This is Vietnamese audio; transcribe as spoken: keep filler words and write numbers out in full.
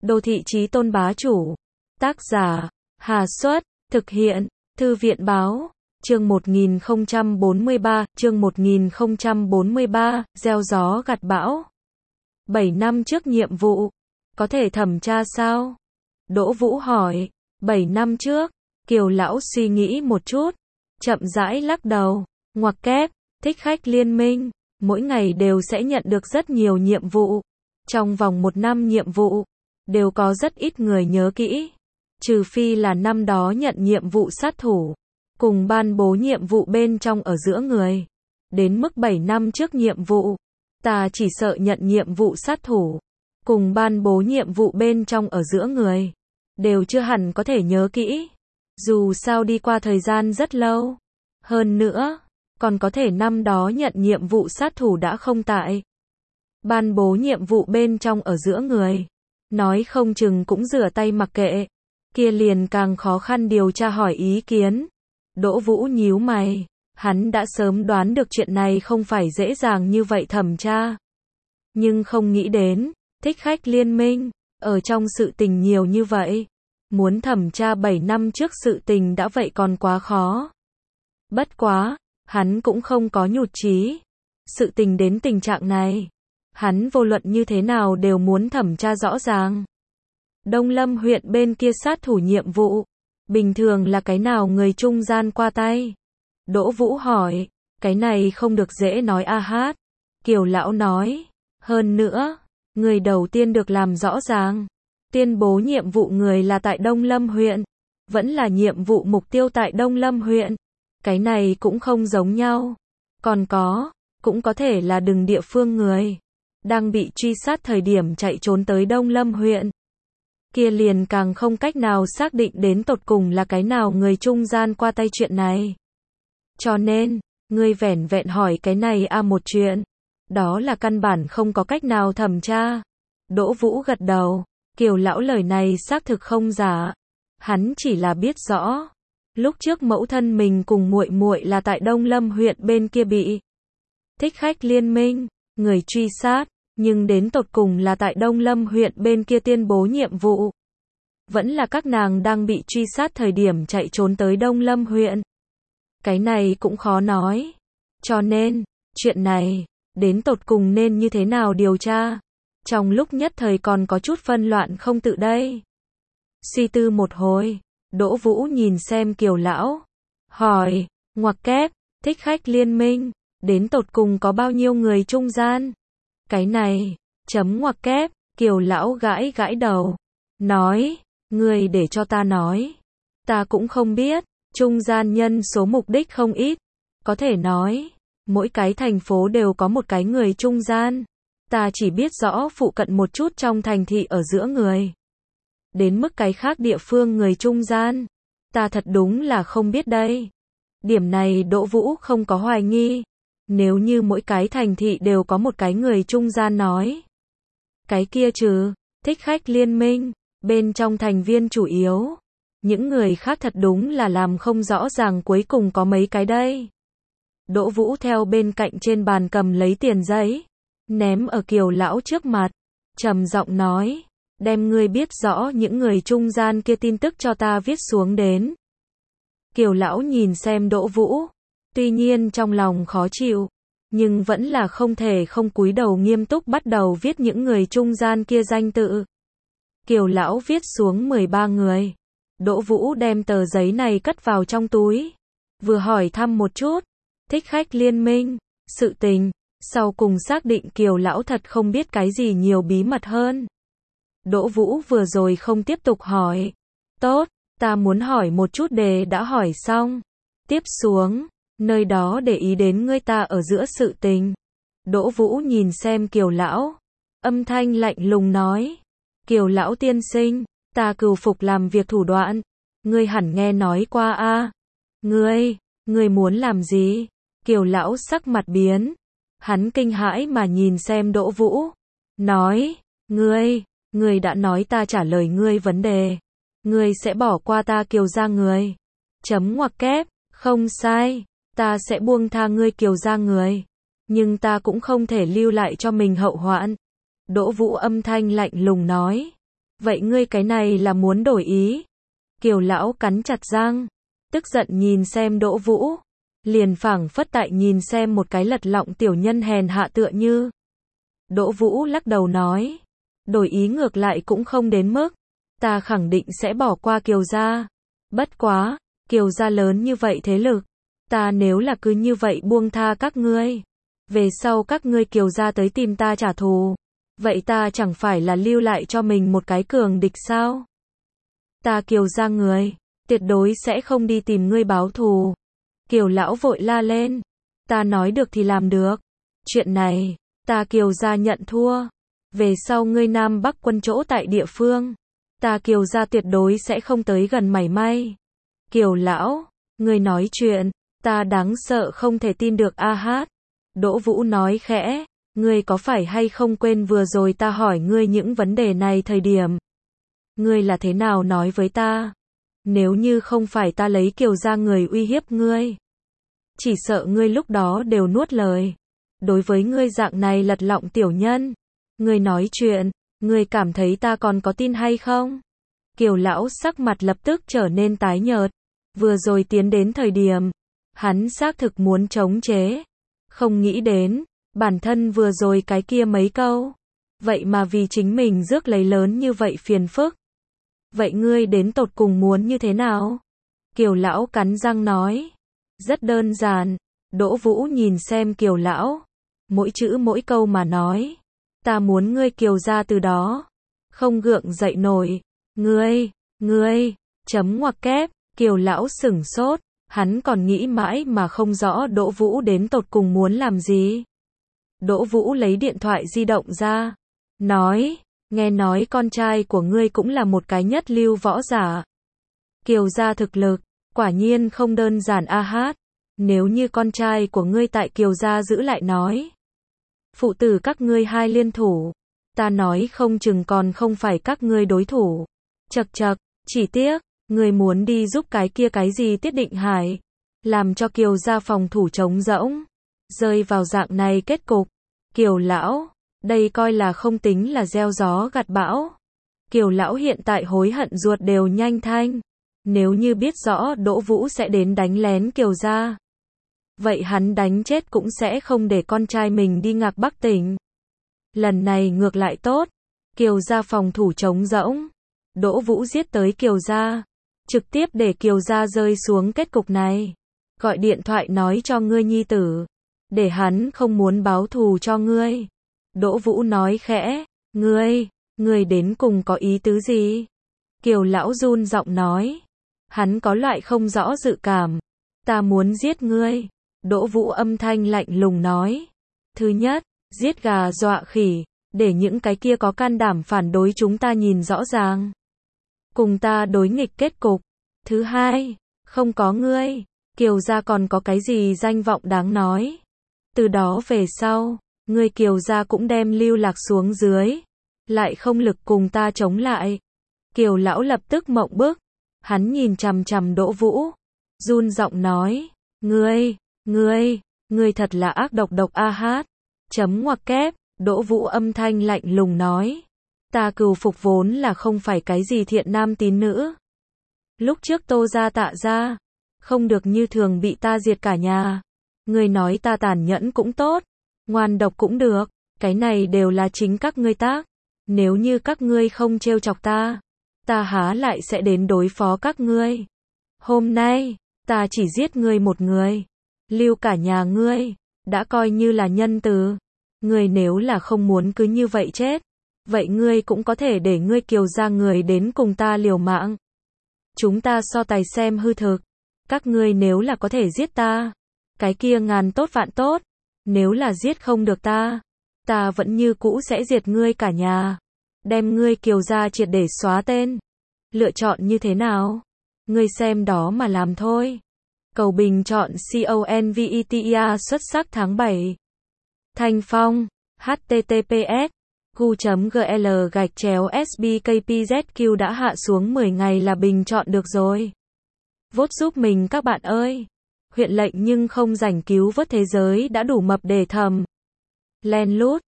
Đô thị chí tôn bá chủ. Tác giả, Hà Xuất, thực hiện, Thư viện báo. Chương một nghìn không trăm bốn mươi ba, chương một nghìn không trăm bốn mươi ba, gieo gió gặt bão. bảy năm trước nhiệm vụ, có thể thẩm tra sao? Đỗ Vũ hỏi. bảy năm trước, Kiều lão suy nghĩ một chút, chậm rãi lắc đầu, ngoặc kép, thích khách liên minh, mỗi ngày đều sẽ nhận được rất nhiều nhiệm vụ. Trong vòng một năm nhiệm vụ, đều có rất ít người nhớ kỹ. Trừ phi là năm đó nhận nhiệm vụ sát thủ, cùng ban bố nhiệm vụ bên trong ở giữa người. Đến mức bảy năm trước nhiệm vụ, ta chỉ sợ nhận nhiệm vụ sát thủ, cùng ban bố nhiệm vụ bên trong ở giữa người, đều chưa hẳn có thể nhớ kỹ. Dù sao đi qua thời gian rất lâu. Hơn nữa, còn có thể năm đó nhận nhiệm vụ sát thủ đã không tại. Ban bố nhiệm vụ bên trong ở giữa người, nói không chừng cũng rửa tay mặc kệ. Kia liền càng khó khăn điều tra hỏi ý kiến. Đỗ Vũ nhíu mày, hắn đã sớm đoán được chuyện này không phải dễ dàng như vậy thẩm tra. Nhưng không nghĩ đến, thích khách liên minh, ở trong sự tình nhiều như vậy. Muốn thẩm tra bảy năm trước sự tình đã vậy còn quá khó. Bất quá, hắn cũng không có nhụt chí. Sự tình đến tình trạng này, hắn vô luận như thế nào đều muốn thẩm tra rõ ràng. Đông Lâm huyện bên kia sát thủ nhiệm vụ, bình thường là cái nào người trung gian qua tay? Đỗ Vũ hỏi. Cái này không được dễ nói a hát. Kiều lão nói. Hơn nữa, người đầu tiên được làm rõ ràng, tuyên bố nhiệm vụ người là tại Đông Lâm huyện, vẫn là nhiệm vụ mục tiêu tại Đông Lâm huyện. Cái này cũng không giống nhau. Còn có, cũng có thể là đừng địa phương người, đang bị truy sát thời điểm chạy trốn tới Đông Lâm huyện. Kia liền càng không cách nào xác định đến tột cùng là cái nào người trung gian qua tay chuyện này. Cho nên, ngươi vẻn vẹn hỏi cái này a một chuyện, đó là căn bản không có cách nào thẩm tra. Đỗ Vũ gật đầu. Kiều lão lời này xác thực không giả. Hắn chỉ là biết rõ, lúc trước mẫu thân mình cùng muội muội là tại Đông Lâm huyện bên kia bị thích khách liên minh, người truy sát, nhưng đến tột cùng là tại Đông Lâm huyện bên kia tuyên bố nhiệm vụ. Vẫn là các nàng đang bị truy sát thời điểm chạy trốn tới Đông Lâm huyện. Cái này cũng khó nói. Cho nên, chuyện này, đến tột cùng nên như thế nào điều tra? Trong lúc nhất thời còn có chút phân loạn không tự đây. Suy tư một hồi, Đỗ Vũ nhìn xem Kiều lão, hỏi, ngoặc kép, thích khách liên minh, đến tột cùng có bao nhiêu người trung gian? Cái này, chấm ngoặc kép, Kiều lão gãi gãi đầu, nói, ngươi để cho ta nói. Ta cũng không biết, trung gian nhân số mục đích không ít, có thể nói, mỗi cái thành phố đều có một cái người trung gian. Ta chỉ biết rõ phụ cận một chút trong thành thị ở giữa người. Đến mức cái khác địa phương người trung gian, ta thật đúng là không biết đây. Điểm này Đỗ Vũ không có hoài nghi. Nếu như mỗi cái thành thị đều có một cái người trung gian nói, cái kia trừ thích khách liên minh, bên trong thành viên chủ yếu, những người khác thật đúng là làm không rõ ràng cuối cùng có mấy cái đây. Đỗ Vũ theo bên cạnh trên bàn cầm lấy tiền giấy, ném ở Kiều lão trước mặt, trầm giọng nói, đem ngươi biết rõ những người trung gian kia tin tức cho ta viết xuống đến. Kiều lão nhìn xem Đỗ Vũ, tuy nhiên trong lòng khó chịu, nhưng vẫn là không thể không cúi đầu nghiêm túc bắt đầu viết những người trung gian kia danh tự. Kiều lão viết xuống mười ba người. Đỗ Vũ đem tờ giấy này cất vào trong túi, vừa hỏi thăm một chút thích khách liên minh, sự tình, sau cùng xác định Kiều lão thật không biết cái gì nhiều bí mật hơn. Đỗ Vũ vừa rồi không tiếp tục hỏi. Tốt, ta muốn hỏi một chút đề đã hỏi xong. Tiếp xuống, nơi đó để ý đến ngươi ta ở giữa sự tình. Đỗ Vũ nhìn xem Kiều lão, âm thanh lạnh lùng nói. Kiều lão tiên sinh, ta cừu phục làm việc thủ đoạn. Ngươi hẳn nghe nói qua a. Ngươi, ngươi muốn làm gì? Kiều lão sắc mặt biến. Hắn kinh hãi mà nhìn xem Đỗ Vũ, nói, ngươi, ngươi đã nói ta trả lời ngươi vấn đề, ngươi sẽ bỏ qua ta Kiều gia người. Chấm ngoặc kép, không sai, ta sẽ buông tha ngươi Kiều gia người, nhưng ta cũng không thể lưu lại cho mình hậu hoạn. Đỗ Vũ âm thanh lạnh lùng nói, Vậy ngươi cái này là muốn đổi ý? Kiều lão cắn chặt răng, tức giận nhìn xem Đỗ Vũ, liền phảng phất tại nhìn xem một cái lật lọng tiểu nhân hèn hạ tựa như. Đỗ Vũ lắc đầu nói, đổi ý ngược lại cũng không đến mức, ta khẳng định sẽ bỏ qua Kiều gia. Bất quá, Kiều gia lớn như vậy thế lực, ta nếu là cứ như vậy buông tha các ngươi, về sau các ngươi Kiều gia tới tìm ta trả thù, vậy ta chẳng phải là lưu lại cho mình một cái cường địch sao? Ta Kiều gia người, tuyệt đối sẽ không đi tìm ngươi báo thù. Kiều lão vội la lên, ta nói được thì làm được. Chuyện này, ta Kiều gia nhận thua. Về sau ngươi Nam Bắc quân chỗ tại địa phương, ta Kiều gia tuyệt đối sẽ không tới gần mảy may. Kiều lão, ngươi nói chuyện, ta đáng sợ không thể tin được a hát. Đỗ Vũ nói khẽ, ngươi có phải hay không quên vừa rồi ta hỏi ngươi những vấn đề này thời điểm? Ngươi là thế nào nói với ta? Nếu như không phải ta lấy Kiều gia người uy hiếp ngươi, chỉ sợ ngươi lúc đó đều nuốt lời. Đối với ngươi dạng này lật lọng tiểu nhân, ngươi nói chuyện, ngươi cảm thấy ta còn có tin hay không? Kiều lão sắc mặt lập tức trở nên tái nhợt. Vừa rồi tiến đến thời điểm, hắn xác thực muốn chống chế. Không nghĩ đến, bản thân vừa rồi cái kia mấy câu, vậy mà vì chính mình rước lấy lớn như vậy phiền phức. Vậy ngươi đến tột cùng muốn như thế nào? Kiều lão cắn răng nói. Rất đơn giản. Đỗ Vũ nhìn xem Kiều lão, mỗi chữ mỗi câu mà nói. Ta muốn ngươi Kiều gia từ đó không gượng dậy nổi. Ngươi, ngươi, chấm ngoặc kép. Kiều lão sửng sốt, hắn còn nghĩ mãi mà không rõ Đỗ Vũ đến tột cùng muốn làm gì. Đỗ Vũ lấy điện thoại di động ra, nói, nghe nói con trai của ngươi cũng là một cái nhất lưu võ giả. Kiều gia thực lực, quả nhiên không đơn giản a hát. Nếu như con trai của ngươi tại Kiều gia giữ lại nói, phụ tử các ngươi hai liên thủ, ta nói không chừng còn không phải các ngươi đối thủ. Chậc chậc, chỉ tiếc, ngươi muốn đi giúp cái kia cái gì Tiết Định Hải, làm cho Kiều gia phòng thủ trống rỗng, rơi vào dạng này kết cục. Kiều lão, đây coi là không tính là gieo gió gặt bão. Kiều lão hiện tại hối hận ruột đều nhanh thanh. Nếu như biết rõ Đỗ Vũ sẽ đến đánh lén Kiều gia, vậy hắn đánh chết cũng sẽ không để con trai mình đi Ngạc Bắc tỉnh. Lần này ngược lại tốt, Kiều gia phòng thủ trống rỗng, Đỗ Vũ giết tới Kiều gia, trực tiếp để Kiều gia rơi xuống kết cục này. Gọi điện thoại nói cho ngươi nhi tử, để hắn không muốn báo thù cho ngươi. Đỗ Vũ nói khẽ, ngươi, ngươi đến cùng có ý tứ gì? Kiều lão run giọng nói, hắn có loại không rõ dự cảm, ta muốn giết ngươi. Đỗ Vũ âm thanh lạnh lùng nói, thứ nhất, giết gà dọa khỉ, để những cái kia có can đảm phản đối chúng ta nhìn rõ ràng, cùng ta đối nghịch kết cục. Thứ hai, không có ngươi, Kiều gia còn có cái gì danh vọng đáng nói. Từ đó về sau, ngươi Kiều gia cũng đem lưu lạc xuống dưới, lại không lực cùng ta chống lại. Kiều lão lập tức mộng bức, hắn nhìn chằm chằm Đỗ Vũ, run giọng nói, ngươi, ngươi, ngươi thật là ác độc độc a hát. Chấm ngoặc kép, Đỗ Vũ âm thanh lạnh lùng nói, ta Cừu Phục vốn là không phải cái gì thiện nam tín nữ. Lúc trước Tô gia Tạ gia, không được như thường bị ta diệt cả nhà. Ngươi nói ta tàn nhẫn cũng tốt, ngoan độc cũng được, cái này đều là chính các ngươi tác. Nếu như các ngươi không trêu chọc ta, ta há lại sẽ đến đối phó các ngươi. Hôm nay, ta chỉ giết ngươi một người, lưu cả nhà ngươi, đã coi như là nhân từ. Ngươi nếu là không muốn cứ như vậy chết, vậy ngươi cũng có thể để ngươi Kiều gia người đến cùng ta liều mạng. Chúng ta so tài xem hư thực. Các ngươi nếu là có thể giết ta, cái kia ngàn tốt vạn tốt. Nếu là giết không được ta, ta vẫn như cũ sẽ diệt ngươi cả nhà, đem ngươi Kiều gia triệt để xóa tên. Lựa chọn như thế nào? Ngươi xem đó mà làm thôi. Cầu bình chọn CONVETIA xuất sắc tháng bảy. Thanh Phong, https gu.gl gạch chéo sbkpzq đã hạ xuống mười ngày là bình chọn được rồi. Vote giúp mình các bạn ơi. Huyện lệnh nhưng không rảnh cứu vớt thế giới đã đủ mập để thầm. Len lút.